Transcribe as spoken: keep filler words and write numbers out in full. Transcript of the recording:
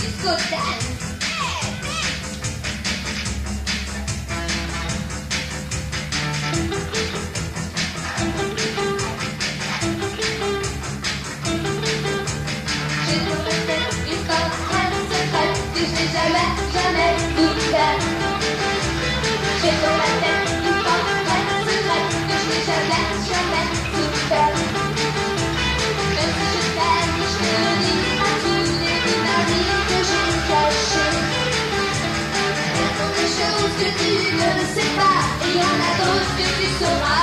disco dance. J'ai dans ma tête une corde très secrète que je n'ai jamais, jamais ouverte. J'ai dans ma tête une corde très secrète que je n'ai jamais, jamais ouverte. Même si je t'aime, je te le dis à tous les dynamiques que j'ai cachées. Il y a tant de choses que tu ne sais pas, et il y en a d'autres que tu sauras.